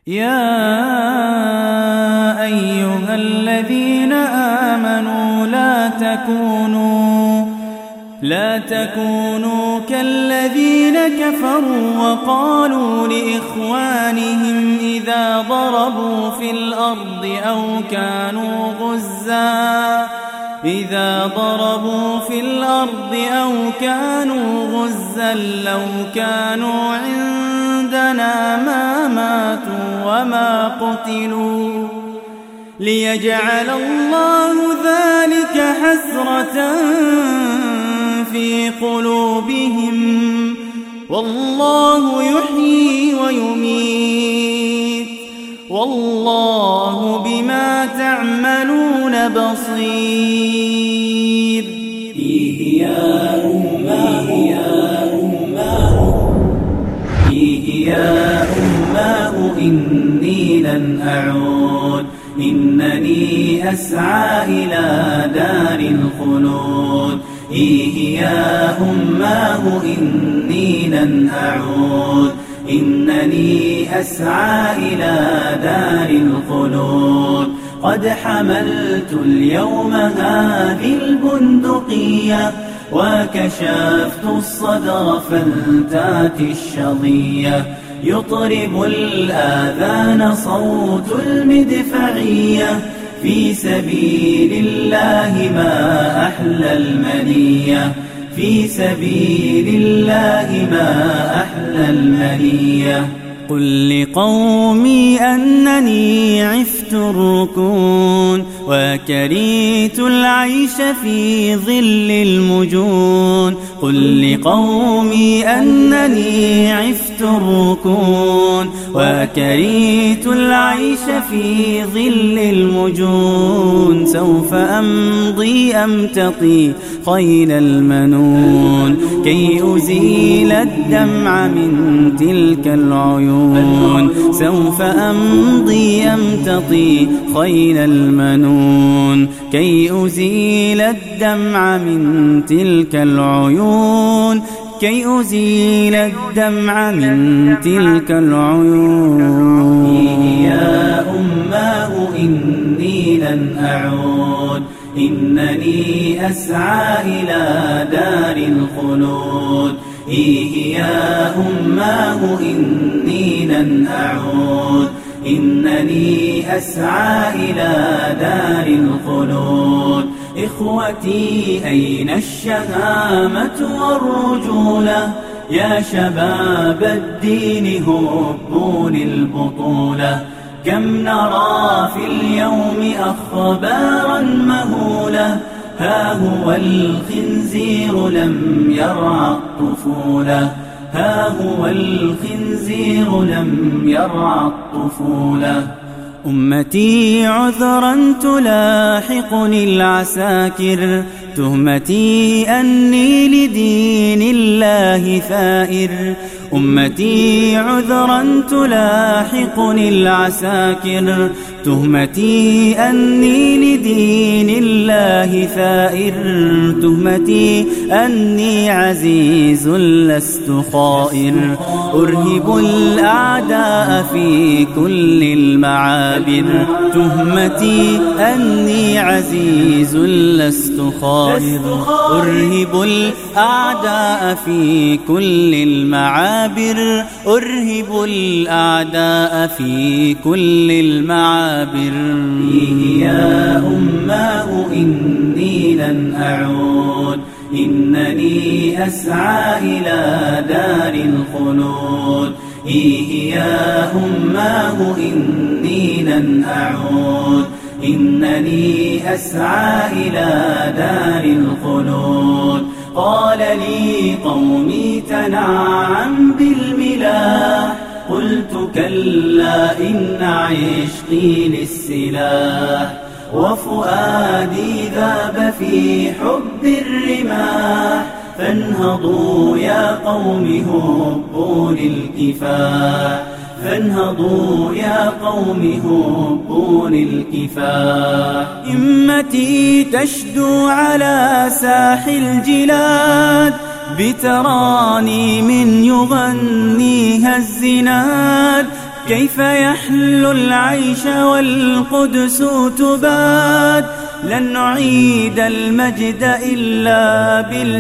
يا أيها الذين آمنوا لا تكونوا كالذين كفروا وقالوا لإخوانهم إذا ضربوا في الأرض أو كانوا غزا لو كانوا عندنا ما ماتوا وما قتلوا ليجعل الله ذلك حسرة في قلوبهم والله يحيي ويميت والله بما تعملون بصير. فيه يا أماه إني لن أعود إنني أسعى إلى دار الخلود. يا أماه إني لن أعود إنني أسعى إلى دار الخلود. قد حملت اليوم هذه البندقية وكشفت الصدر فلتاتي الشظية يطرب الآذان صوت المدفعية. في سبيل الله ما أحلى المنية في سبيل الله ما أحلى المنية. قل لقومي أنني عفت الركون وكرهت العيش في ظل المجون. قل لقومي أنني عفت الركون وكرهت العيش في ظل المجون. سوف أمضي أمتطي خيل المنون كي أزيل الدمع من تلك العيون. سوف أمضي أمتطي خيل المنون كي أزيل الدمع من تلك العيون كي أزيل الدمع من تلك العيون. يا أماه إني لن أعود إنني أسعى إلى دار الخلود. يا أماه إني لن أعود إنني أسعى إلى دار الخلود. إخوتي أين الشهامة والرجولة يا شباب الدين هبوا للبطولة. كم نرى في اليوم أخبارا مهولة ها هو الخنزير لم يرعى الطفولة ها هو الخنزير لم يرعى الطفولة. أمتي عذرا تلاحقني العساكر تهمتي أني لدين الله ثائر. أمتي عذرا تلاحقني العساكر تهمتي أني لدين الله ثائر. تهمتي أني عزيز لست خائر. أرهب الأعداء في كل المعابر. تهمتي أني عزيز لست خائر. أرهب الأعداء في كل المعابر. أرهب الأعداء في كل المعابر. يا أماه إني لن أعود إنني أسعى إلى دار الخلود. يا أماه إني لن أعود إنني أسعى إلى دار الخلود. قال لي قومي تنعم بالملاح قلت كلا إن عشقي للسلاح وفؤادي ذاب في حب الرماح. فانهضوا يا قوم هبوا للكفاح فانهضوا يا قوم هبوا للكفاح. همتي تشدو على ساح الجلاد بترانيم يغنيها الزناد كيف يحلو العيش والقدس تباد؟ لن نعيد المجد إلا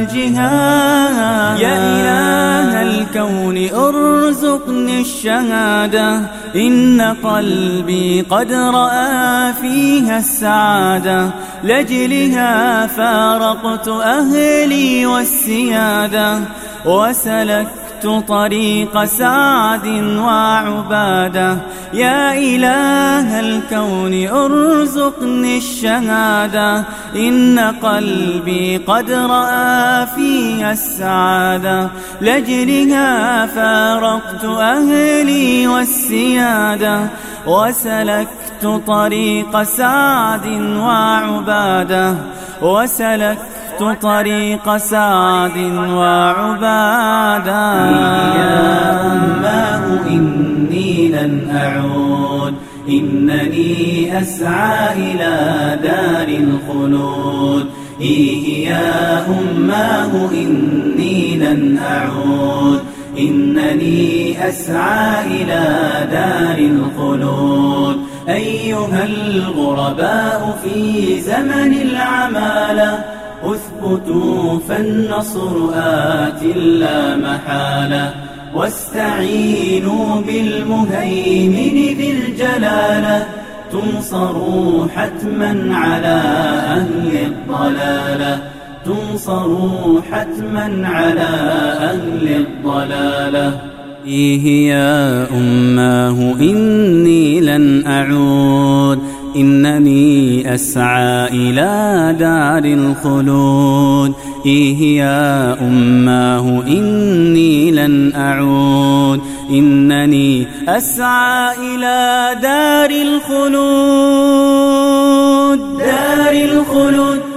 بالجهاد. يا إله الكون ارزقني الشهادة، إن قلبي قد رأى فيها السعادة. لأجلها فارقت أهلي والسيادة، وسلكت طريق سعد وعبادة. يا إله الكون ارزقني الشهادة، إن قلبي قد رأى فيها السعادة. لأجلها فارقت أهلي والسيادة، وسلكت طريق سعد وعبادة. وسلكت طريق سعد وعبادة. يا أماه إني لن أعود، إنني أسعى إلى دار الخلود. يا أماه إني لن أعود، إنني أسعى إلى دار الخلود. أيها الغرباء في زمن العمالة، اثبتوا فالنصر آت لا محالة. واستعينوا بالمهيمن ذي الجلالة، تنصروا حتما على أهل الضلالة. تنصروا حتما على أهل الضلالة. يا أماه إني لن أعود، إنني أسعى إلى دار الخلود. يا أماه إني لن أعود، إنني أسعى إلى دار الخلود. دار الخلود.